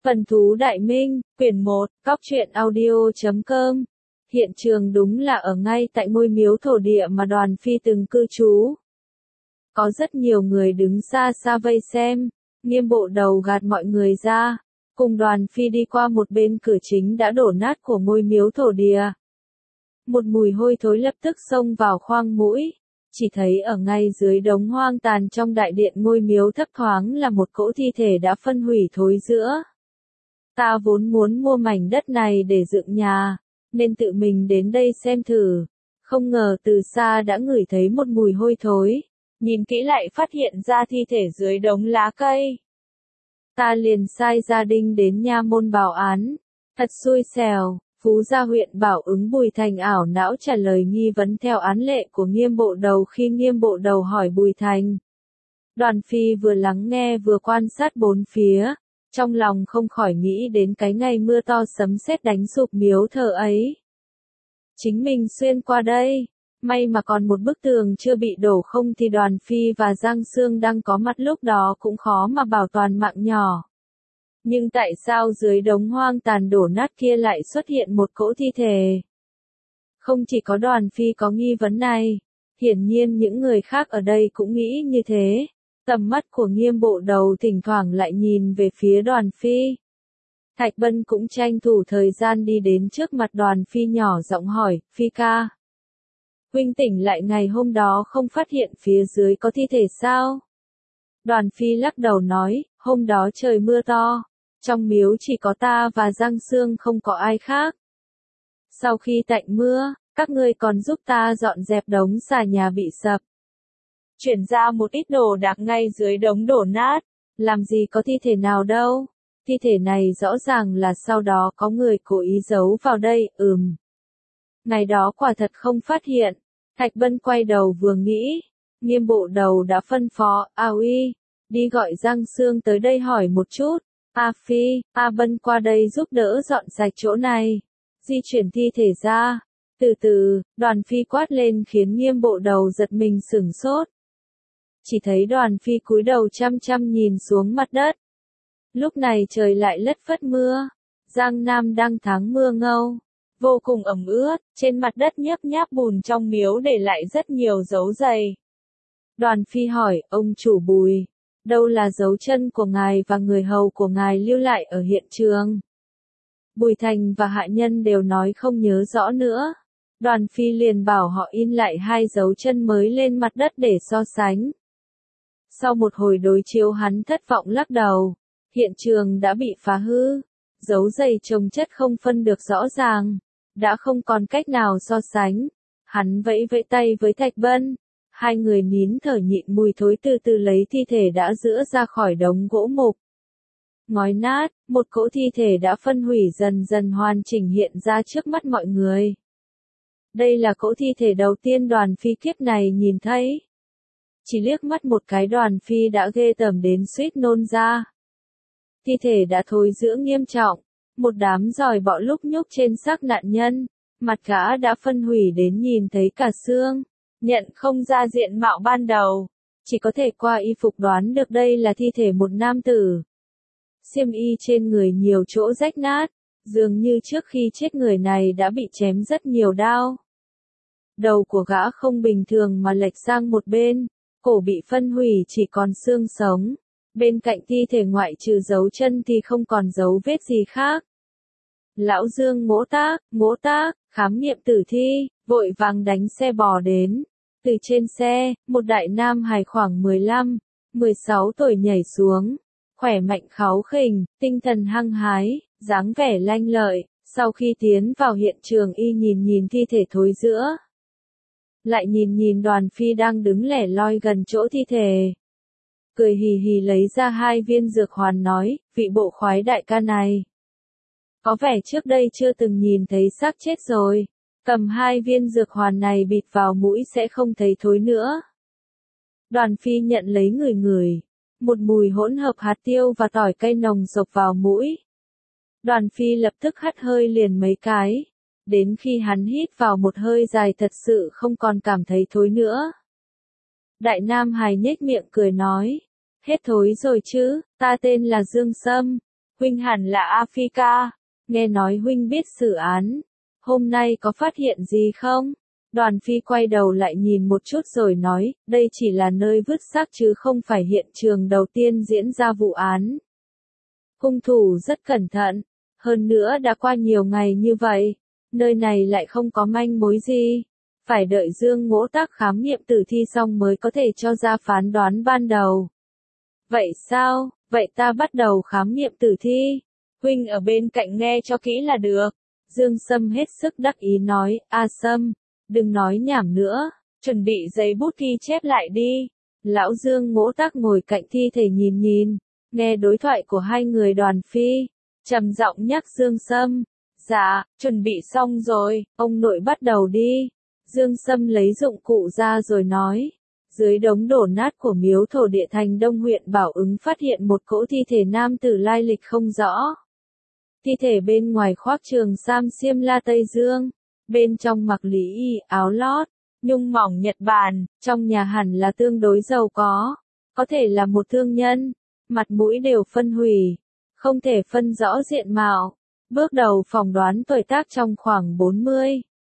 Phần thú Đại Minh, quyển 1, cóc truyện audio.com. Hiện trường đúng là ở ngay tại ngôi miếu thổ địa mà Đoàn Phi từng cư trú. Có rất nhiều người đứng xa xa vây xem, Nghiêm Bộ Đầu gạt mọi người ra, cùng Đoàn Phi đi qua một bên cửa chính đã đổ nát của ngôi miếu thổ địa. Một mùi hôi thối lập tức xông vào khoang mũi, chỉ thấy ở ngay dưới đống hoang tàn trong đại điện ngôi miếu thấp thoáng là một cỗ thi thể đã phân hủy thối rữa. Ta vốn muốn mua mảnh đất này để dựng nhà, nên tự mình đến đây xem thử, không ngờ từ xa đã ngửi thấy một mùi hôi thối, nhìn kỹ lại phát hiện ra thi thể dưới đống lá cây. Ta liền sai gia đình đến nha môn báo án, thật xui xẻo. Phú Gia huyện Bảo Ứng Bùi Thành ảo não trả lời nghi vấn theo án lệ của Nghiêm Bộ Đầu khi Nghiêm Bộ Đầu hỏi Bùi Thành. Đoàn Phi vừa lắng nghe vừa quan sát bốn phía, trong lòng không khỏi nghĩ đến cái ngày mưa to sấm sét đánh sụp miếu thờ ấy. Chính mình xuyên qua đây, may mà còn một bức tường chưa bị đổ, không thì Đoàn Phi và Giang Sương đang có mặt lúc đó cũng khó mà bảo toàn mạng nhỏ. Nhưng tại sao dưới đống hoang tàn đổ nát kia lại xuất hiện một cỗ thi thể? Không chỉ có Đoàn Phi có nghi vấn này, hiển nhiên những người khác ở đây cũng nghĩ như thế. Tầm mắt của Nghiêm Bộ Đầu thỉnh thoảng lại nhìn về phía Đoàn Phi. Thạch Bân cũng tranh thủ thời gian đi đến trước mặt Đoàn Phi nhỏ giọng hỏi, Phi ca. Huynh tỉnh lại ngày hôm đó không phát hiện phía dưới có thi thể sao? Đoàn Phi lắc đầu nói, hôm đó trời mưa to. Trong miếu chỉ có ta và Giang Sương, không có ai khác. Sau khi tạnh mưa, các ngươi còn giúp ta dọn dẹp đống xà nhà bị sập. Chuyển ra một ít đồ đạc ngay dưới đống đổ nát. Làm gì có thi thể nào đâu. Thi thể này rõ ràng là sau đó có người cố ý giấu vào đây, Ngày đó quả thật không phát hiện. Thạch Bân quay đầu vừa nghĩ. Nghiêm Bộ Đầu đã phân phó, A Uy, đi gọi Giang Sương tới đây hỏi một chút. A Phi, A Bân qua đây giúp đỡ dọn sạch chỗ này. Di chuyển thi thể ra. Từ từ, Đoàn Phi quát lên khiến Nghiêm Bộ Đầu giật mình sửng sốt. Chỉ thấy Đoàn Phi cúi đầu chăm chăm nhìn xuống mặt đất. Lúc này trời lại lất phất mưa. Giang Nam đang tháng mưa ngâu. Vô cùng ẩm ướt, trên mặt đất nhấp nháp bùn trong miếu để lại rất nhiều dấu giày. Đoàn Phi hỏi, ông chủ Bùi. Đâu là dấu chân của ngài và người hầu của ngài lưu lại ở hiện trường? Bùi Thành và hạ nhân đều nói không nhớ rõ nữa. Đoàn Phi liền bảo họ in lại 2 dấu chân mới lên mặt đất để so sánh. Sau một hồi đối chiếu hắn thất vọng lắc đầu. Hiện trường đã bị phá hư. Dấu giày chồng chất không phân được rõ ràng. Đã không còn cách nào so sánh. Hắn vẫy vẫy tay với Thạch Bân. Hai người nín thở nhịn mùi thối từ từ lấy thi thể đã rữa ra khỏi đống gỗ mục. Ngói nát, một cỗ thi thể đã phân hủy dần dần hoàn chỉnh hiện ra trước mắt mọi người. Đây là cỗ thi thể đầu tiên Đoàn Phi kiếp này nhìn thấy. Chỉ liếc mắt một cái Đoàn Phi đã ghê tởm đến suýt nôn ra. Thi thể đã thối rữa nghiêm trọng, một đám giòi bọ lúc nhúc trên xác nạn nhân, mặt gã đã phân hủy đến nhìn thấy cả xương. Nhận không ra diện mạo ban đầu, chỉ có thể qua y phục đoán được đây là thi thể một nam tử. Xiêm y trên người nhiều chỗ rách nát, dường như trước khi chết người này đã bị chém rất nhiều đao. Đầu của gã không bình thường mà lệch sang một bên, cổ bị phân hủy chỉ còn xương sống. Bên cạnh thi thể ngoại trừ dấu chân thì không còn dấu vết gì khác. Lão Dương ngỗ tác, khám nghiệm tử thi, vội vàng đánh xe bò đến. Từ trên xe, một đại nam hài khoảng 15, 16 tuổi nhảy xuống, khỏe mạnh kháu khỉnh, tinh thần hăng hái, dáng vẻ lanh lợi. Sau khi tiến vào hiện trường y nhìn thi thể thối rữa. Lại nhìn Đoàn Phi đang đứng lẻ loi gần chỗ thi thể. Cười hì hì lấy ra 2 viên dược hoàn nói, vị bộ khoái đại ca này. Có vẻ trước đây chưa từng nhìn thấy xác chết rồi. Cầm 2 viên dược hoàn này bịt vào mũi sẽ không thấy thối nữa. Đoàn Phi nhận lấy ngửi. Một mùi hỗn hợp hạt tiêu và tỏi cây nồng xộc vào mũi. Đoàn Phi lập tức hắt hơi liền mấy cái. Đến khi hắn hít vào một hơi dài thật sự không còn cảm thấy thối nữa. Đại Nam hài nhếch miệng cười nói. Hết thối rồi chứ, ta tên là Dương Sâm. huynh hẳn là Africa, nghe nói huynh biết xử án, hôm nay có phát hiện gì không? Đoàn Phi quay đầu lại nhìn một chút rồi nói, đây chỉ là nơi vứt xác chứ không phải hiện trường đầu tiên diễn ra vụ án. Hung thủ rất cẩn thận, hơn nữa đã qua nhiều ngày như vậy, nơi này lại không có manh mối gì. Phải đợi Dương Ngỗ Tác khám nghiệm tử thi xong mới có thể cho ra phán đoán ban đầu. Vậy sao, vậy ta bắt đầu khám nghiệm tử thi. Huynh ở bên cạnh nghe cho kỹ là được. Dương Sâm hết sức đắc ý nói, A Sâm, đừng nói nhảm nữa, chuẩn bị giấy bút ghi chép lại đi. Lão Dương Ngỗ Tác ngồi cạnh thi thể nhìn, nghe đối thoại của hai người Đoàn Phi, trầm giọng nhắc Dương Sâm. Dạ, chuẩn bị xong rồi, ông nội bắt đầu đi. Dương Sâm lấy dụng cụ ra rồi nói. Dưới đống đổ nát của miếu thổ địa thành Đông huyện Bảo Ứng phát hiện một cỗ thi thể nam tử lai lịch không rõ. Thi thể bên ngoài khoác trường sam xiêm la Tây Dương, bên trong mặc lý y áo lót, nhung mỏng Nhật Bản, trong nhà hẳn là tương đối giàu có thể là một thương nhân, mặt mũi đều phân hủy, không thể phân rõ diện mạo. Bước đầu phỏng đoán tuổi tác trong khoảng 40,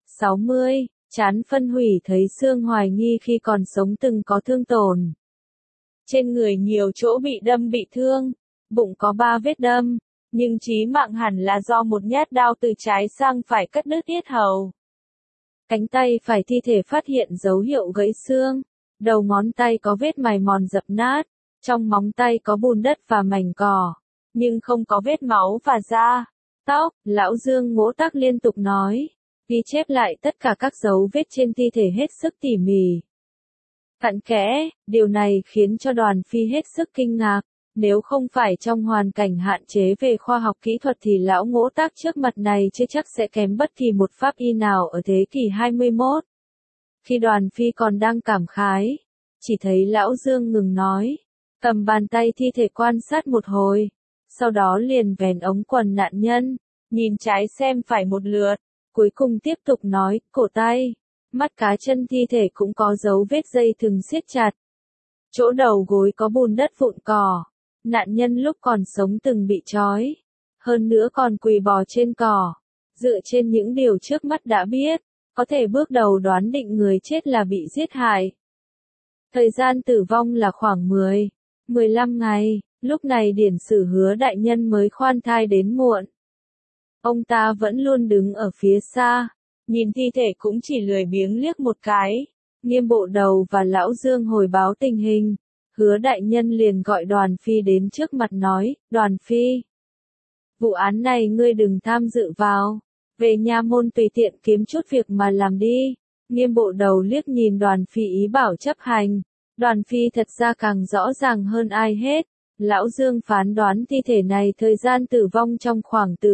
60, trán phân hủy thấy xương hoài nghi khi còn sống từng có thương tổn. Trên người nhiều chỗ bị đâm bị thương, bụng có 3 vết đâm, nhưng chí mạng hẳn là do một nhát đao từ trái sang phải cắt đứt yết hầu. Cánh tay phải thi thể phát hiện dấu hiệu gãy xương, đầu ngón tay có vết mài mòn dập nát, trong móng tay có bùn đất và mảnh cỏ, nhưng không có vết máu và da. Tóc, lão Dương Ngỗ Tác liên tục nói, ghi chép lại tất cả các dấu vết trên thi thể hết sức tỉ mỉ. Cặn kẽ, điều này khiến cho Đoàn Phi hết sức kinh ngạc, nếu không phải trong hoàn cảnh hạn chế về khoa học kỹ thuật thì lão Ngỗ Tác trước mặt này chưa chắc sẽ kém bất kỳ một pháp y nào ở thế kỷ 21. Khi Đoàn Phi còn đang cảm khái, chỉ thấy lão Dương ngừng nói, cầm bàn tay thi thể quan sát một hồi. Sau đó liền vén ống quần nạn nhân, nhìn trái xem phải một lượt, cuối cùng tiếp tục nói, cổ tay, mắt cá chân thi thể cũng có dấu vết dây thừng siết chặt. Chỗ đầu gối có bùn đất vụn cỏ, nạn nhân lúc còn sống từng bị trói, hơn nữa còn quỳ bò trên cỏ. Dựa trên những điều trước mắt đã biết, có thể bước đầu đoán định người chết là bị giết hại. Thời gian tử vong là khoảng 15 ngày. Lúc này điển sử Hứa đại nhân mới khoan thai đến muộn. Ông ta vẫn luôn đứng ở phía xa, nhìn thi thể cũng chỉ lười biếng liếc một cái. Nghiêm Bộ Đầu và lão Dương hồi báo tình hình, Hứa đại nhân liền gọi Đoàn Phi đến trước mặt nói, Đoàn Phi, vụ án này ngươi đừng tham dự vào, về nha môn tùy tiện kiếm chút việc mà làm đi. Nghiêm Bộ Đầu liếc nhìn Đoàn Phi ý bảo chấp hành. Đoàn Phi thật ra càng rõ ràng hơn ai hết. Lão Dương phán đoán thi thể này thời gian tử vong trong khoảng từ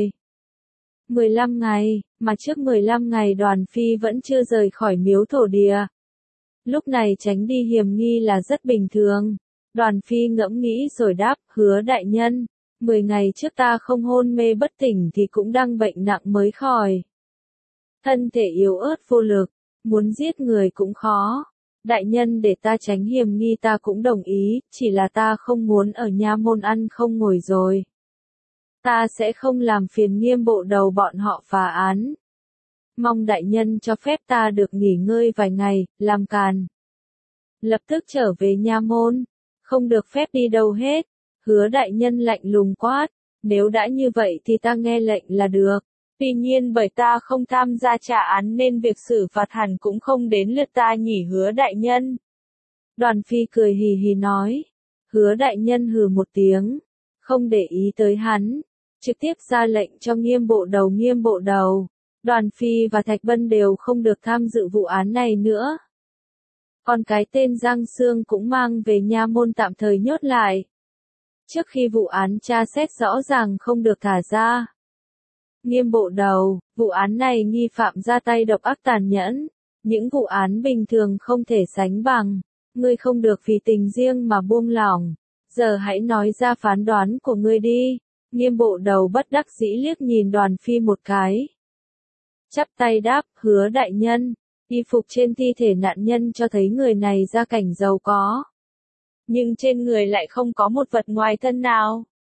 15 ngày, mà trước 15 ngày Đoàn Phi vẫn chưa rời khỏi miếu thổ địa. Lúc này tránh đi hiểm nghi là rất bình thường. Đoàn Phi ngẫm nghĩ rồi đáp, Hứa đại nhân, 10 ngày trước ta không hôn mê bất tỉnh thì cũng đang bệnh nặng mới khỏi. Thân thể yếu ớt vô lực, muốn giết người cũng khó. Đại nhân để ta tránh hiểm nghi ta cũng đồng ý, chỉ là ta không muốn ở nha môn ăn không ngồi rồi. Ta sẽ không làm phiền Nghiêm Bộ Đầu bọn họ phá án. Mong đại nhân cho phép ta được nghỉ ngơi vài ngày, làm càn. Lập tức trở về nha môn, không được phép đi đâu hết. Hứa đại nhân lạnh lùng quát, nếu đã như vậy thì ta nghe lệnh là được. Tuy nhiên bởi ta không tham gia trả án nên việc xử phạt hẳn cũng không đến lượt ta nhỉ Hứa đại nhân. Đoàn Phi cười hì hì nói. Hứa đại nhân hừ một tiếng, không để ý tới hắn, trực tiếp ra lệnh cho Nghiêm Bộ Đầu. Đoàn Phi và Thạch Bân đều không được tham dự vụ án này nữa. Còn cái tên Giang Sương cũng mang về nha môn tạm thời nhốt lại. Trước khi vụ án tra xét rõ ràng không được thả ra. Nghiêm Bộ Đầu, vụ án này nghi phạm ra tay độc ác tàn nhẫn, những vụ án bình thường không thể sánh bằng, ngươi không được vì tình riêng mà buông lỏng, giờ hãy nói ra phán đoán của ngươi đi. Nghiêm Bộ Đầu bất đắc dĩ liếc nhìn Đoàn Phi một cái. Chắp tay đáp, Hứa đại nhân, y phục trên thi thể nạn nhân cho thấy người này gia cảnh giàu có. Nhưng trên người lại không có một vật ngoài thân nào.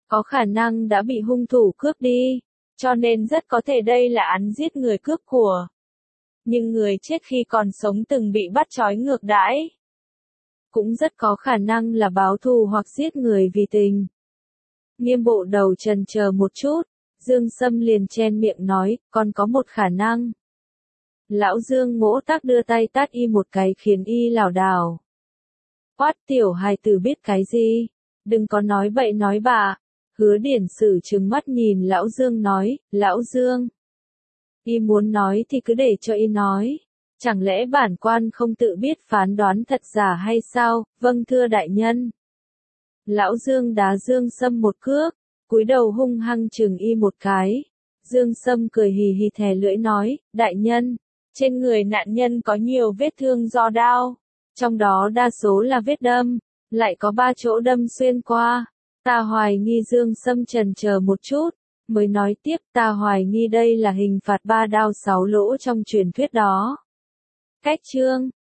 Có khả năng đã bị hung thủ cướp đi, cho nên rất có thể đây là án giết người cướp của. Nhưng người chết khi còn sống từng bị bắt trói ngược đãi. Cũng rất có khả năng là báo thù hoặc giết người vì tình. Nghiêm bộ đầu chần chờ một chút, Dương Sâm liền chen miệng nói, còn có một khả năng. Lão Dương Ngỗ Tắc đưa tay tát y một cái khiến y lảo đảo. Quát, tiểu hài tử biết cái gì? Đừng có nói bậy nói bạ. Hứa Điển Sử trừng mắt nhìn Lão Dương nói, Lão Dương. Y muốn nói thì cứ để cho y nói. Chẳng lẽ bản quan không tự biết phán đoán thật giả hay sao? Vâng thưa đại nhân. Lão Dương đá Dương Sâm một cước, cúi đầu hung hăng chừng y một cái. Dương Sâm cười hì hì thè lưỡi nói, đại nhân, trên người nạn nhân có nhiều vết thương do đao, trong đó đa số là vết đâm, lại có 3 chỗ đâm xuyên qua. Ta hoài nghi Dương Sâm chần chờ một chút, mới nói tiếp, ta hoài nghi đây là hình phạt 3 đao 6 lỗ trong truyền thuyết đó. Cách chương